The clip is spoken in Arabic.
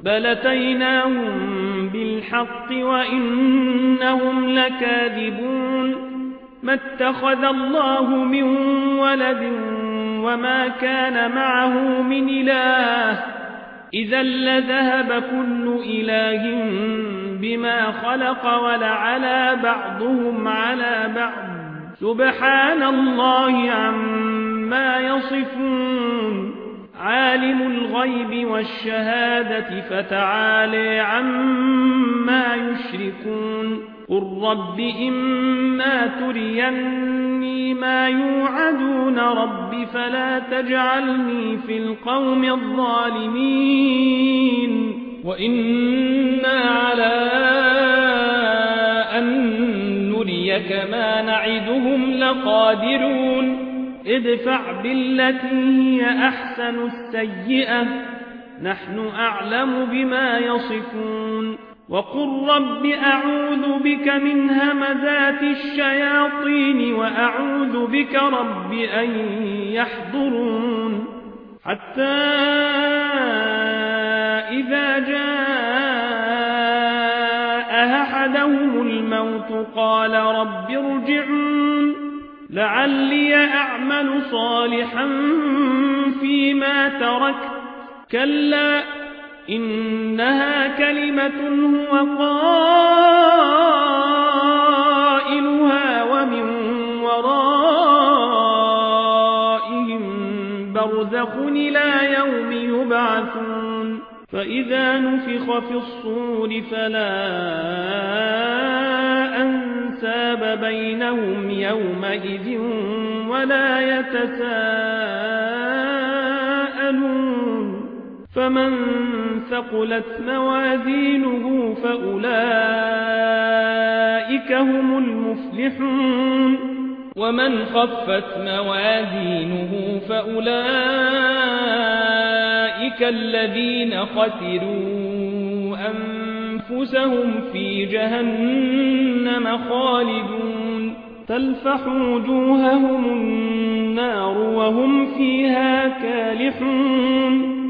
بل أتيناهم بالحق وإنهم لكاذبون ما اتخذ الله من ولد وما كان معه من إله إذا لذهب كل إله بما خلق ولعلى بعضهم على بعض سبحان الله عما يصفون عالم الغيب والشهادة فتعالى عما يشركون قل رب إما تريني ما يوعدون رب فلا تجعلني في القوم الظالمين وإنا على أن نريك ما نعدهم لقادرون ادفع بالتي هي أحسن السيئة نحن أعلم بما يصفون وقل رب أعوذ بك من همزات الشياطين وأعوذ بك رب أن يحضرون حتى إذا جاء أحدهم الموت قال رب ارجعون لعلي أعمل صالحا فيما تركت كلا إنها كلمة هو قائلها ومن ورائهم برزخ إلى يوم يبعثون فإذا نفخ في الصور فلا أنساب بينهم يومئذ ولا يتساءلون فمن ثقلت موازينه فأولئك هم المفلحون ومن خفت موازينه فأولئك الذين خسروا أنفسهم في جهنم خالدون تلفح وجوههم النار وهم فيها كالحون